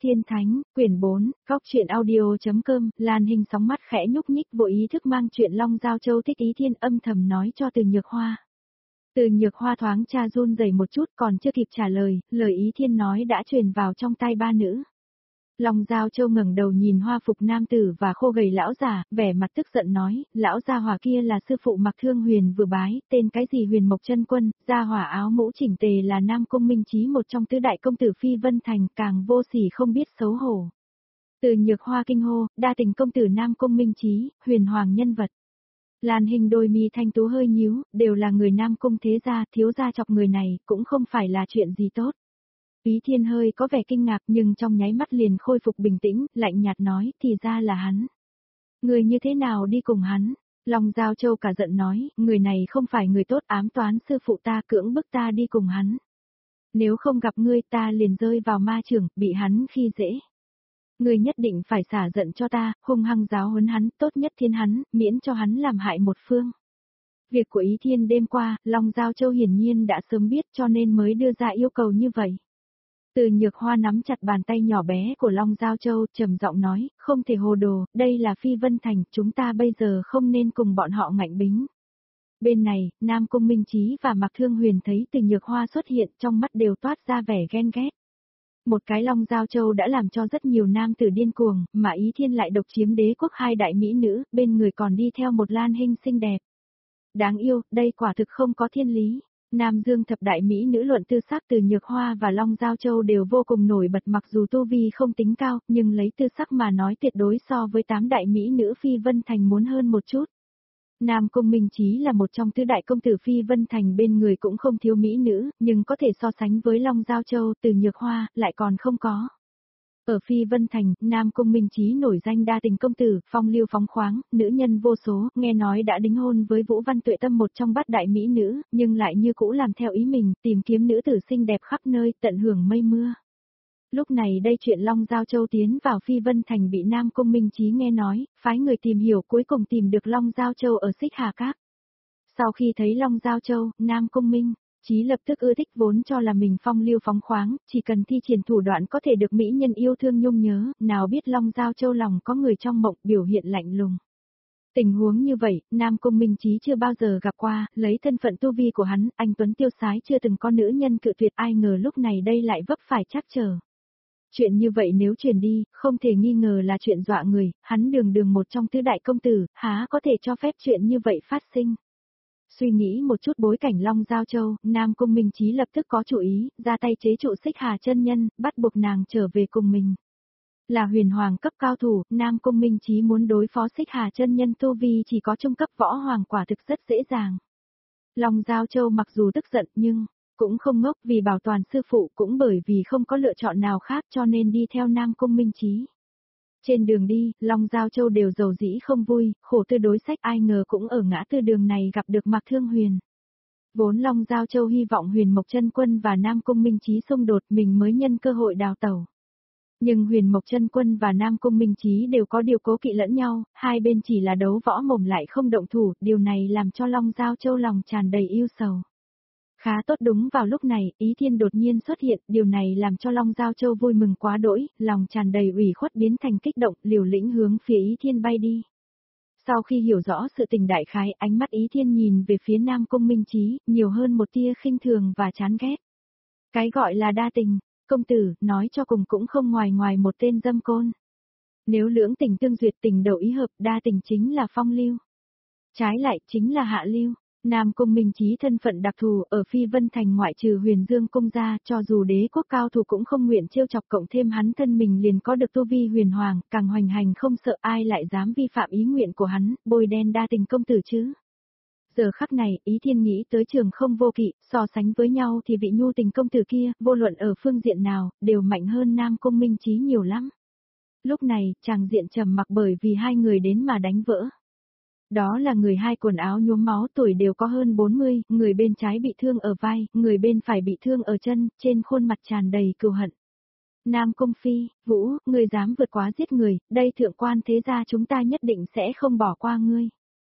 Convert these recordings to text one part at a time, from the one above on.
Tiên Thánh, quyển 4, góc truyện audio.com, Lan Hình sóng mắt khẽ nhúc nhích vô ý thức mang chuyện Long Giao Châu thích Ý Thiên âm thầm nói cho Từ Nhược Hoa. Từ Nhược Hoa thoáng cha run rẩy một chút còn chưa kịp trả lời, lời Ý Thiên nói đã truyền vào trong tai ba nữ. Long Giao Châu ngẩng đầu nhìn hoa phục nam tử và khô gầy lão già, vẻ mặt tức giận nói, lão gia hỏa kia là sư phụ Mặc Thương Huyền vừa bái, tên cái gì Huyền Mộc Chân Quân, gia hỏa áo mũ chỉnh tề là Nam Cung Minh Chí một trong tứ đại công tử Phi Vân Thành, càng vô sỉ không biết xấu hổ. Từ Nhược Hoa kinh hô, đa tình công tử Nam Cung Minh Chí, huyền hoàng nhân vật. Lan Hình đôi mi thanh tú hơi nhíu, đều là người Nam Cung thế gia, thiếu gia chọc người này, cũng không phải là chuyện gì tốt. Ý Thiên hơi có vẻ kinh ngạc nhưng trong nháy mắt liền khôi phục bình tĩnh, lạnh nhạt nói, thì ra là hắn. Người như thế nào đi cùng hắn? Long Giao Châu cả giận nói, người này không phải người tốt, ám toán sư phụ ta, cưỡng bức ta đi cùng hắn. Nếu không gặp ngươi ta liền rơi vào ma trường, bị hắn khi dễ. Ngươi nhất định phải xả giận cho ta, hung hăng giáo huấn hắn, tốt nhất thiên hắn, miễn cho hắn làm hại một phương. Việc của Ý Thiên đêm qua, Long Giao Châu hiển nhiên đã sớm biết cho nên mới đưa ra yêu cầu như vậy. Từ Nhược Hoa nắm chặt bàn tay nhỏ bé của Long Giao Châu, trầm giọng nói, không thể hồ đồ, đây là Phi Vân Thành, chúng ta bây giờ không nên cùng bọn họ ngạnh bính. Bên này, Nam Cung Minh Chí và Mặc Thương Huyền thấy Từ Nhược Hoa xuất hiện, trong mắt đều toát ra vẻ ghen ghét. Một cái Long Giao Châu đã làm cho rất nhiều nam tử điên cuồng, mà Ý Thiên lại độc chiếm đế quốc hai đại mỹ nữ, bên người còn đi theo một Lan Hình xinh đẹp. Đáng yêu, đây quả thực không có thiên lý. Nam Dương thập đại mỹ nữ luận tư sắc Từ Nhược Hoa và Long Giao Châu đều vô cùng nổi bật, mặc dù tu vi không tính cao, nhưng lấy tư sắc mà nói tuyệt đối so với 8 đại mỹ nữ Phi Vân Thành muốn hơn một chút. Nam Cung Minh Chí là một trong tứ đại công tử Phi Vân Thành, bên người cũng không thiếu mỹ nữ, nhưng có thể so sánh với Long Giao Châu, Từ Nhược Hoa, lại còn không có. Ở Phi Vân Thành, Nam Cung Minh Chí nổi danh đa tình công tử, phong lưu phóng khoáng, nữ nhân vô số, nghe nói đã đính hôn với Vũ Văn Tuệ Tâm một trong bát đại mỹ nữ, nhưng lại như cũ làm theo ý mình, tìm kiếm nữ tử xinh đẹp khắp nơi, tận hưởng mây mưa. Lúc này đây chuyện Long Giao Châu tiến vào Phi Vân Thành bị Nam Cung Minh Chí nghe nói, phái người tìm hiểu cuối cùng tìm được Long Giao Châu ở Xích Hà Các. Sau khi thấy Long Giao Châu, Nam Cung Minh Chí lập tức ưa thích, vốn cho là mình phong lưu phóng khoáng, chỉ cần thi triển thủ đoạn có thể được mỹ nhân yêu thương nhung nhớ, nào biết Long Giao Châu lòng có người trong mộng, biểu hiện lạnh lùng. Tình huống như vậy, Nam Cung Minh Chí chưa bao giờ gặp qua, lấy thân phận tu vi của hắn, anh tuấn tiêu sái chưa từng có nữ nhân cự tuyệt, ai ngờ lúc này đây lại vấp phải trắc trở. Chuyện như vậy nếu truyền đi, không thể nghi ngờ là chuyện dọa người, hắn đường một trong tứ đại công tử, há có thể cho phép chuyện như vậy phát sinh. Suy nghĩ một chút bối cảnh Long Giao Châu, Nam Cung Minh Chí lập tức có chủ ý, ra tay chế trụ Xích Hà chân nhân, bắt buộc nàng trở về cùng mình. Là huyền hoàng cấp cao thủ, Nam Cung Minh Chí muốn đối phó Xích Hà chân nhân tu vi chỉ có trung cấp võ hoàng, quả thực rất dễ dàng. Long Giao Châu mặc dù tức giận nhưng cũng không ngốc, vì bảo toàn sư phụ cũng bởi vì không có lựa chọn nào khác cho nên đi theo Nam Cung Minh Chí. Trên đường đi, Long Giao Châu đều dầu dĩ không vui, khổ tư đối sách, ai ngờ cũng ở ngã tư đường này gặp được Mặc Thương Huyền. Vốn Long Giao Châu hy vọng Huyền Mộc Chân Quân và Nam Cung Minh Chí xung đột, mình mới nhân cơ hội đào tẩu. Nhưng Huyền Mộc Chân Quân và Nam Cung Minh Chí đều có điều cố kỵ lẫn nhau, hai bên chỉ là đấu võ mồm lại không động thủ, điều này làm cho Long Giao Châu lòng tràn đầy ưu sầu. Khá tốt, đúng vào lúc này, Ý Thiên đột nhiên xuất hiện, điều này làm cho Long Giao Châu vui mừng quá đỗi, lòng tràn đầy ủy khuất biến thành kích động, liều lĩnh hướng phía Ý Thiên bay đi. Sau khi hiểu rõ sự tình đại khái, ánh mắt Ý Thiên nhìn về phía Nam Cung Minh Chí, nhiều hơn một tia khinh thường và chán ghét. Cái gọi là đa tình, công tử, nói cho cùng cũng không ngoài một tên dâm côn. Nếu lưỡng tình tương duyệt, tình đầu ý hợp, đa tình chính là phong lưu. Trái lại, chính là hạ lưu. Nam Cung Minh Chí thân phận đặc thù, ở Phi Vân Thành ngoại trừ Huyền Dương cung ra, cho dù đế quốc cao thủ cũng không nguyện trêu chọc, cộng thêm hắn thân mình liền có được tu vi huyền hoàng, càng hoành hành không sợ, ai lại dám vi phạm ý nguyện của hắn, bôi đen đa tình công tử chứ. Giờ khắc này, Ý Thiên nghĩ tới Trường Không Vô Kỵ, so sánh với nhau thì vị nhu tình công tử kia, vô luận ở phương diện nào, đều mạnh hơn Nam Cung Minh Chí nhiều lắm. Lúc này, chàng diện trầm mặc bởi vì hai người đến mà đánh vỡ. Đó là người hai quần áo nhuốm máu, tuổi đều có hơn 40, người bên trái bị thương ở vai, người bên phải bị thương ở chân, trên khuôn mặt tràn đầy cừu hận. Nam Cung Phi, Vũ, ngươi dám vượt quá giết người, đây thượng quan thế gia chúng ta nhất định sẽ không bỏ qua ngươi.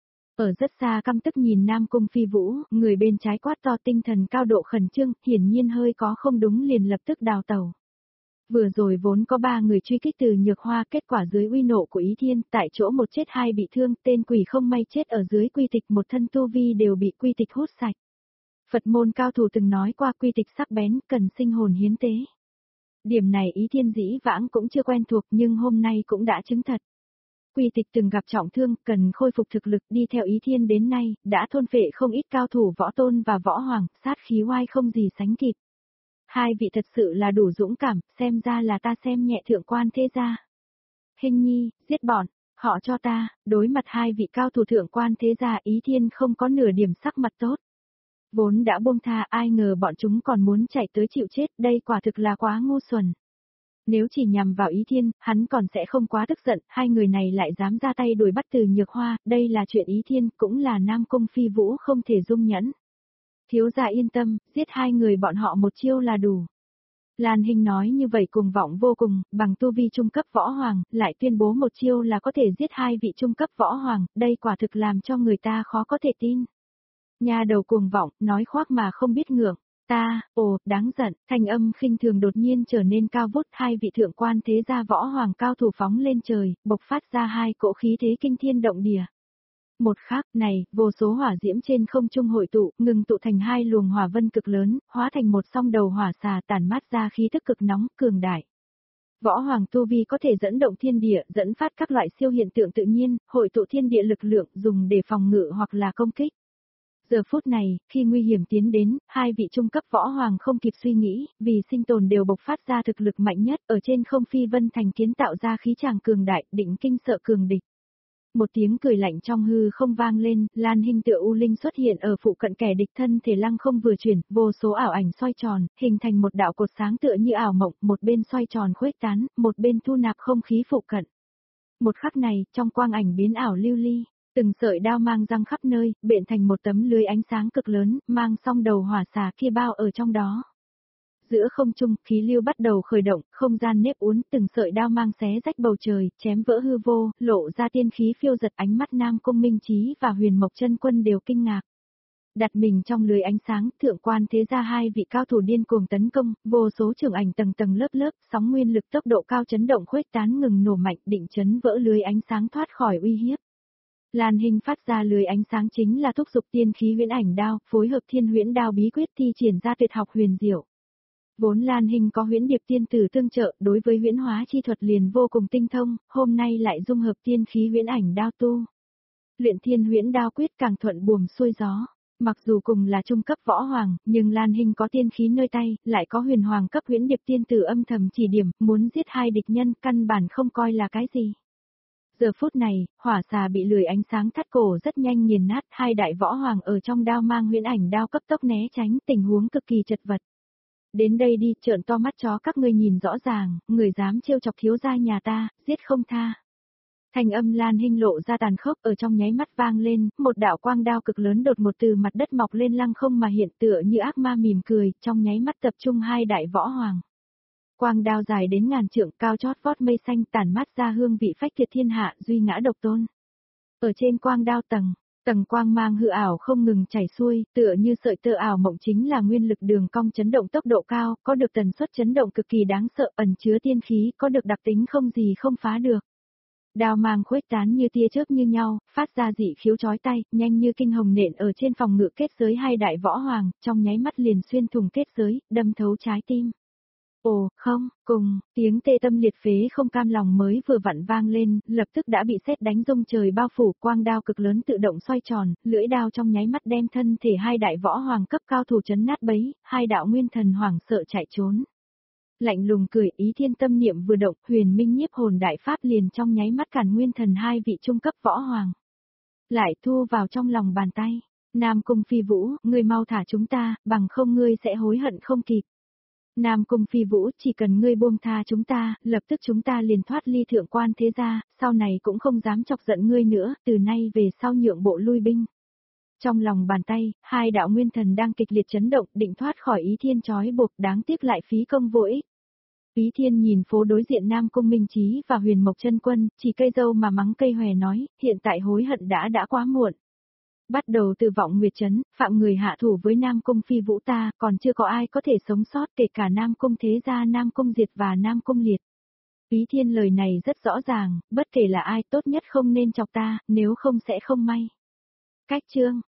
Ở rất xa căm tức nhìn Nam Cung Phi Vũ, người bên trái quát to, tinh thần cao độ khẩn trương, hiển nhiên hơi có không đúng liền lập tức đào tẩu. Vừa rồi vốn có 3 người truy kích từ Nhược Hoa, kết quả dưới uy nộ của Ý Thiên, tại chỗ một chết hai bị thương, tên quỷ không may chết ở dưới quy tịch, một thân tu vi đều bị quy tịch hút sạch. Phật môn cao thủ từng nói qua quy tịch sắc bén, cần sinh hồn hiến tế. Điểm này Ý Thiên dĩ vãng cũng chưa quen thuộc nhưng hôm nay cũng đã chứng thật. Quy tịch từng gặp trọng thương, cần khôi phục thực lực, đi theo Ý Thiên đến nay, đã thôn phệ không ít cao thủ võ tôn và võ hoàng, sát khí oai không gì sánh kịp. Hai vị thật sự là đủ dũng cảm, xem ra là ta xem nhẹ thượng quan thế gia. Hình nhi, giết bọn, họ cho ta, đối mặt hai vị cao thủ thượng quan thế gia, Ý Thiên không có nửa điểm sắc mặt tốt. Vốn đã buông tha, ai ngờ bọn chúng còn muốn chạy tới chịu chết, đây quả thực là quá ngu xuẩn. Nếu chỉ nhằm vào Ý Thiên, hắn còn sẽ không quá tức giận, hai người này lại dám ra tay đuổi bắt từ Nhược Hoa, đây là chuyện Ý Thiên, cũng là Nam Cung Phi Vũ không thể dung nhẫn. Thiếu gia yên tâm, giết hai người bọn họ một chiêu là đủ. Lan Hinh nói như vậy cuồng vọng vô cùng, bằng tu vi trung cấp võ hoàng, lại tuyên bố một chiêu là có thể giết hai vị trung cấp võ hoàng, đây quả thực làm cho người ta khó có thể tin. Nhà đầu cuồng vọng, nói khoác mà không biết ngượng. Ta, ồ, đáng giận, thanh âm khinh thường đột nhiên trở nên cao vút, hai vị thượng quan thế gia võ hoàng cao thủ phóng lên trời, bộc phát ra hai cỗ khí thế kinh thiên động địa. Một khắc này, vô số hỏa diễm trên không trung hội tụ, ngừng tụ thành hai luồng hỏa vân cực lớn, hóa thành một song đầu hỏa xà tản mát ra khí tức cực nóng, cường đại. Võ hoàng tu vi có thể dẫn động thiên địa, dẫn phát các loại siêu hiện tượng tự nhiên, hội tụ thiên địa lực lượng dùng để phòng ngự hoặc là công kích. Giờ phút này, khi nguy hiểm tiến đến, hai vị trung cấp võ hoàng không kịp suy nghĩ, vì sinh tồn đều bộc phát ra thực lực mạnh nhất, ở trên không phi vân thành kiến tạo ra khí tràng cường đại, định kinh sợ cường địch. Một tiếng cười lạnh trong hư không vang lên, Lan Hinh tựa U Linh xuất hiện ở phụ cận kẻ địch, thân thể lăng không vừa chuyển, vô số ảo ảnh xoay tròn, hình thành một đạo cột sáng tựa như ảo mộng, một bên xoay tròn khuếch tán, một bên thu nạp không khí phụ cận. Một khắc này, trong quang ảnh biến ảo lưu ly, từng sợi đao mang răng khắp nơi, bện thành một tấm lưới ánh sáng cực lớn, mang song đầu hỏa xà kia bao ở trong đó. Giữa không trung, khí lưu bắt đầu khởi động, không gian nếp uốn, từng sợi đao mang xé rách bầu trời, chém vỡ hư vô, lộ ra tiên khí phiêu giật, ánh mắt Nam Cung Minh Chí và Huyền Mộc Chân Quân đều kinh ngạc. Đặt mình trong lưới ánh sáng, thượng quan thế gia hai vị cao thủ điên cuồng tấn công, vô số trường ảnh tầng tầng lớp lớp, sóng nguyên lực tốc độ cao chấn động khuếch tán ngừng nổ mạnh, định chấn vỡ lưới ánh sáng thoát khỏi uy hiếp. Lan Hinh phát ra lưới ánh sáng chính là thúc giục tiên khí huyễn ảnh đao, phối hợp thiên huyễn đao bí quyết thi triển ra tuyệt học huyền diệu. Vốn Lan Hinh có huyễn điệp tiên tử tương trợ, đối với huyễn hóa chi thuật liền vô cùng tinh thông, hôm nay lại dung hợp tiên khí huyễn ảnh đao tu. Luyện thiên huyễn đao quyết càng thuận buồm xuôi gió. Mặc dù cùng là trung cấp võ hoàng, nhưng Lan Hinh có tiên khí nơi tay, lại có huyền hoàng cấp huyễn điệp tiên tử âm thầm chỉ điểm, muốn giết hai địch nhân, căn bản không coi là cái gì. Giờ phút này, hỏa xà bị lưỡi ánh sáng thắt cổ rất nhanh nghiền nát, hai đại võ hoàng ở trong đao mang huyễn ảnh đao cấp tốc né tránh, tình huống cực kỳ chật vật. Đến đây đi, trợn to mắt chó các ngươi nhìn rõ ràng, người dám trêu chọc thiếu gia nhà ta, giết không tha. Thanh âm Lan Hinh lộ ra tàn khốc, ở trong nháy mắt vang lên, một đạo quang đao cực lớn đột một từ mặt đất mọc lên lăng không mà hiện tựa như ác ma mỉm cười, trong nháy mắt tập trung hai đại võ hoàng. Quang đao dài đến ngàn trượng, cao chót vót mây xanh, tản mát ra hương vị phách thiệt thiên hạ, duy ngã độc tôn. Ở trên quang đao tầng quang mang hư ảo không ngừng chảy xuôi, tựa như sợi tơ ảo mộng, chính là nguyên lực đường cong chấn động tốc độ cao, có được tần suất chấn động cực kỳ đáng sợ, ẩn chứa tiên khí, có được đặc tính không gì không phá được. Đao mang khuếch tán như tia chớp như nhau, phát ra dị khiếu chói tai, nhanh như kinh hồng nện ở trên phòng ngự kết giới hai đại võ hoàng, trong nháy mắt liền xuyên thủng kết giới, đâm thấu trái tim. Ồ, không, cùng, tiếng tê tâm liệt phế không cam lòng mới vừa vặn vang lên, lập tức đã bị sét đánh rung trời bao phủ, quang đao cực lớn tự động xoay tròn, lưỡi đao trong nháy mắt đem thân thể hai đại võ hoàng cấp cao thủ chấn nát bấy, hai đạo nguyên thần hoảng sợ chạy trốn. Lạnh lùng cười, Ý Thiên tâm niệm vừa động, huyền minh nhiếp hồn đại pháp liền trong nháy mắt cản nguyên thần hai vị trung cấp võ hoàng. Lại thu vào trong lòng bàn tay, Nam Cung Phi Vũ, ngươi mau thả chúng ta, bằng không ngươi sẽ hối hận không kịp. Nam Cung Phi Vũ, chỉ cần ngươi buông tha chúng ta, lập tức chúng ta liền thoát ly thượng quan thế gia, sau này cũng không dám chọc giận ngươi nữa, từ nay về sau nhượng bộ lui binh. Trong lòng bàn tay, hai đạo nguyên thần đang kịch liệt chấn động, định thoát khỏi Ý Thiên trói buộc, đáng tiếc lại phí công vô ích. Ý Thiên nhìn phố đối diện Nam Cung Minh Chí và Huyền Mộc Chân Quân, chỉ cây dâu mà mắng cây hòe nói, hiện tại hối hận đã quá muộn. Bắt đầu từ Vọng Nguyệt Trấn, phạm người hạ thủ với Nam Cung Phi Vũ ta, còn chưa có ai có thể sống sót kể cả Nam Cung Thế Gia, Nam Cung Diệt và Nam Cung Liệt. Ý Thiên lời này rất rõ ràng, bất kể là ai tốt nhất không nên chọc ta, nếu không sẽ không may. Cách chương